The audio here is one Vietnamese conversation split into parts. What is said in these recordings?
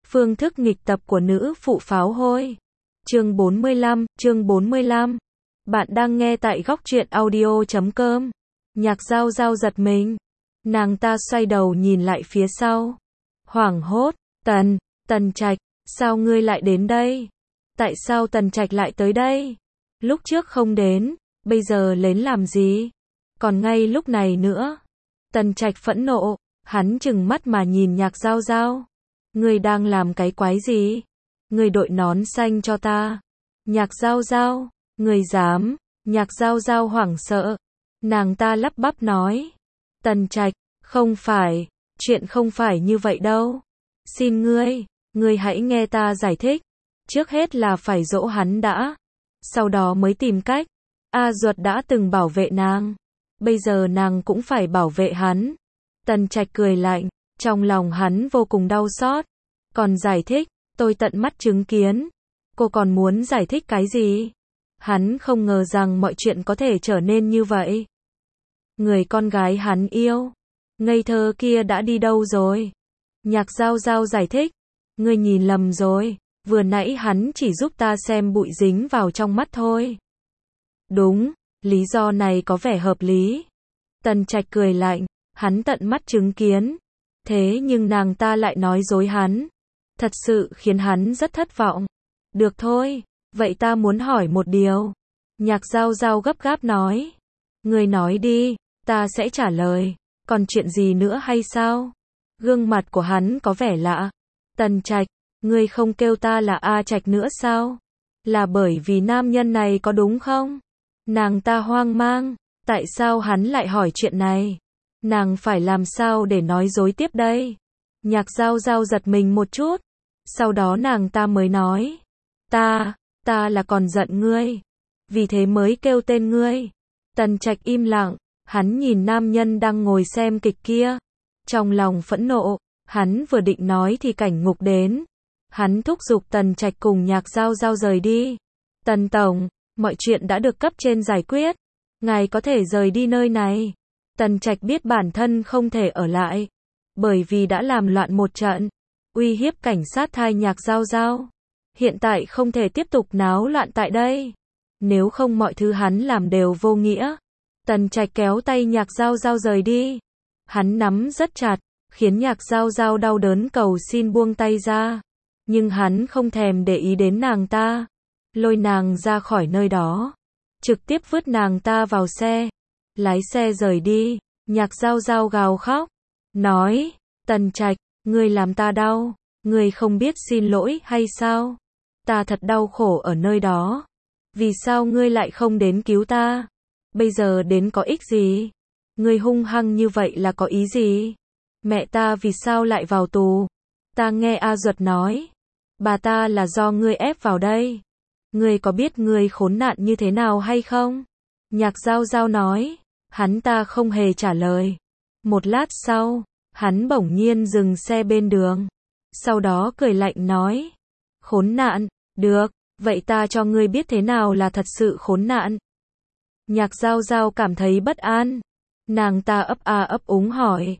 Phương thức nghịch tập của nữ phụ pháo hôi. Chương 45. Bạn đang nghe tại góc truyện audio.com. Nhạc Giao Giao giật mình. Nàng ta xoay đầu nhìn lại phía sau. Hoảng hốt, Tần Trạch, sao ngươi lại đến đây? Tại sao Tần Trạch lại tới đây? Lúc trước không đến, bây giờ đến làm gì? Còn ngay lúc này nữa. Tần Trạch phẫn nộ, hắn trừng mắt mà nhìn Nhạc Giao Giao. Ngươi đang làm cái quái gì? Ngươi đội nón xanh cho ta. Nhạc Giao Giao, ngươi dám? Nhạc Giao Giao hoảng sợ. Nàng ta lắp bắp nói. Tần Trạch, không phải, chuyện không phải như vậy đâu. Xin ngươi hãy nghe ta giải thích. Trước hết là phải dỗ hắn đã. Sau đó mới tìm cách. A Duật đã từng bảo vệ nàng. Bây giờ nàng cũng phải bảo vệ hắn. Tần Trạch cười lạnh. Trong lòng hắn vô cùng đau xót. Còn giải thích, tôi tận mắt chứng kiến. Cô còn muốn giải thích cái gì? Hắn không ngờ rằng mọi chuyện có thể trở nên như vậy. Người con gái hắn yêu, ngây thơ kia đã đi đâu rồi? Nhạc Giao Giao giải thích. Ngươi nhìn lầm rồi, vừa nãy hắn chỉ giúp ta xem bụi dính vào trong mắt thôi. Đúng, lý do này có vẻ hợp lý. Tần Trạch cười lạnh, hắn tận mắt chứng kiến. Thế nhưng nàng ta lại nói dối hắn. Thật sự khiến hắn rất thất vọng. Được thôi, vậy ta muốn hỏi một điều. Nhạc Giao Giao gấp gáp nói. Ngươi nói đi, ta sẽ trả lời. Còn chuyện gì nữa hay sao? Gương mặt của hắn có vẻ lạ. Tần Trạch, ngươi không kêu ta là A Trạch nữa sao? Là bởi vì nam nhân này có đúng không? Nàng ta hoang mang. Tại sao hắn lại hỏi chuyện này? Nàng phải làm sao để nói dối tiếp đây? Nhạc Giao Giao giật mình một chút. Sau đó nàng ta mới nói. Ta là còn giận ngươi. Vì thế mới kêu tên ngươi. Tần Trạch im lặng. Hắn nhìn nam nhân đang ngồi xem kịch kia. Trong lòng phẫn nộ. Hắn vừa định nói thì cảnh ngục đến. Hắn thúc giục Tần Trạch cùng Nhạc Giao Giao rời đi. Tần Tổng, mọi chuyện đã được cấp trên giải quyết. Ngài có thể rời đi nơi này. Tần Trạch biết bản thân không thể ở lại. Bởi vì đã làm loạn một trận. Uy hiếp cảnh sát thay Nhạc Giao Giao. Hiện tại không thể tiếp tục náo loạn tại đây. Nếu không mọi thứ hắn làm đều vô nghĩa. Tần Trạch kéo tay Nhạc Giao Giao rời đi. Hắn nắm rất chặt, khiến Nhạc Giao Giao đau đớn cầu xin buông tay ra. Nhưng hắn không thèm để ý đến nàng ta. Lôi nàng ra khỏi nơi đó. Trực tiếp vứt nàng ta vào xe. Lái xe rời đi. Nhạc Giao Giao gào khóc. Nói, Tần Trạch, ngươi làm ta đau. Ngươi không biết xin lỗi hay sao? Ta thật đau khổ ở nơi đó. Vì sao ngươi lại không đến cứu ta? Bây giờ đến có ích gì? Ngươi hung hăng như vậy là có ý gì? Mẹ ta vì sao lại vào tù? Ta nghe A Duật nói. Bà ta là do ngươi ép vào đây. Ngươi có biết ngươi khốn nạn như thế nào hay không? Nhạc Giao Giao nói. Hắn ta không hề trả lời. Một lát sau, hắn bỗng nhiên dừng xe bên đường. Sau đó cười lạnh nói. Khốn nạn, được, vậy ta cho ngươi biết thế nào là thật sự khốn nạn. Nhạc Giao Giao cảm thấy bất an. Nàng ta ấp a ấp úng hỏi.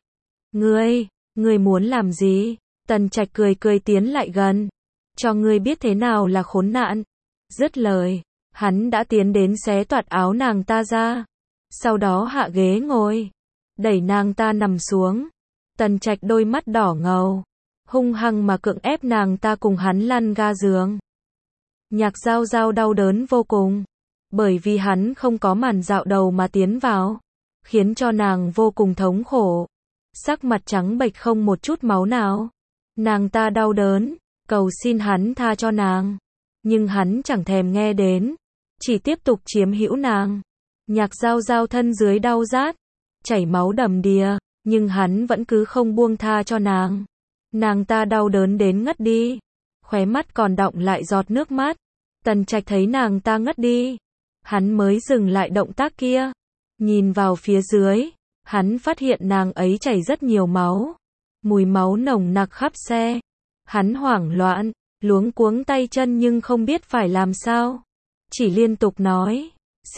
Ngươi muốn làm gì? Tần Trạch cười tiến lại gần. Cho ngươi biết thế nào là khốn nạn. Dứt lời, hắn đã tiến đến xé toạc áo nàng ta ra. Sau đó hạ ghế ngồi. Đẩy nàng ta nằm xuống. Tần Trạch đôi mắt đỏ ngầu. Hung hăng mà cưỡng ép nàng ta cùng hắn lăn ga giường. Nhạc Giao Giao đau đớn vô cùng. Bởi vì hắn không có màn dạo đầu mà tiến vào. Khiến cho nàng vô cùng thống khổ. Sắc mặt trắng bệch không một chút máu nào. Nàng ta đau đớn, cầu xin hắn tha cho nàng. Nhưng hắn chẳng thèm nghe đến. Chỉ tiếp tục chiếm hữu nàng. Nhạc Giao Giao thân dưới đau rát. Chảy máu đầm đìa. Nhưng hắn vẫn cứ không buông tha cho nàng. Nàng ta đau đớn đến ngất đi. Khóe mắt còn đọng lại giọt nước mắt. Tần Trạch thấy nàng ta ngất đi. Hắn mới dừng lại động tác kia. Nhìn vào phía dưới. Hắn phát hiện nàng ấy chảy rất nhiều máu. Mùi máu nồng nặc khắp xe. Hắn hoảng loạn, luống cuống tay chân nhưng không biết phải làm sao. Chỉ liên tục nói.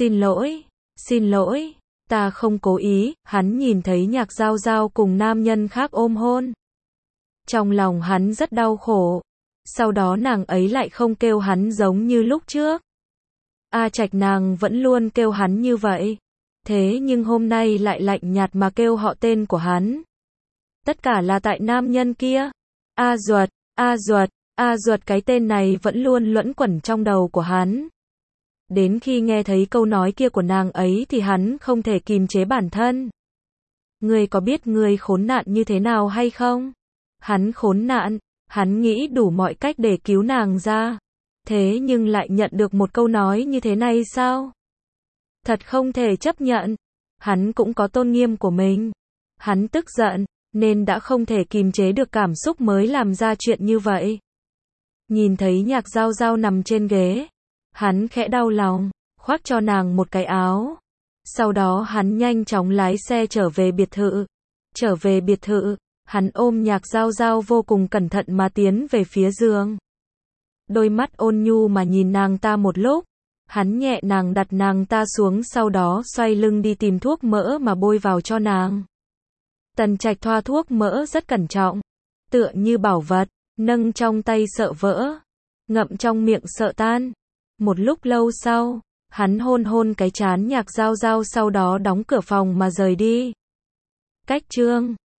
Xin lỗi, ta không cố ý. Hắn nhìn thấy Nhạc Giao Giao cùng nam nhân khác ôm hôn. Trong lòng hắn rất đau khổ. Sau đó nàng ấy lại không kêu hắn giống như lúc trước. A Trạch nàng vẫn luôn kêu hắn như vậy. Thế nhưng hôm nay lại lạnh nhạt mà kêu họ tên của hắn. Tất cả là tại nam nhân kia. A Duật, A Duật, A Duật, cái tên này vẫn luôn luẩn quẩn trong đầu của hắn. Đến khi nghe thấy câu nói kia của nàng ấy thì hắn không thể kìm chế bản thân. Ngươi có biết ngươi khốn nạn như thế nào hay không? Hắn khốn nạn, hắn nghĩ đủ mọi cách để cứu nàng ra. Thế nhưng lại nhận được một câu nói như thế này sao? Thật không thể chấp nhận. Hắn cũng có tôn nghiêm của mình. Hắn tức giận, nên đã không thể kìm chế được cảm xúc mới làm ra chuyện như vậy. Nhìn thấy Nhạc Giao Giao nằm trên ghế, hắn khẽ đau lòng, khoác cho nàng một cái áo. Sau đó hắn nhanh chóng lái xe trở về biệt thự. Trở về biệt thự, hắn ôm Nhạc Giao Giao vô cùng cẩn thận mà tiến về phía giường. Đôi mắt ôn nhu mà nhìn nàng ta một lúc, hắn nhẹ nàng đặt nàng ta xuống, sau đó xoay lưng đi tìm thuốc mỡ mà bôi vào cho nàng. Tần Trạch thoa thuốc mỡ rất cẩn trọng, tựa như bảo vật, nâng trong tay sợ vỡ, ngậm trong miệng sợ tan. Một lúc lâu sau, hắn hôn hôn cái trán Nhạc Giao Giao, sau đó đóng cửa phòng mà rời đi. Cách chương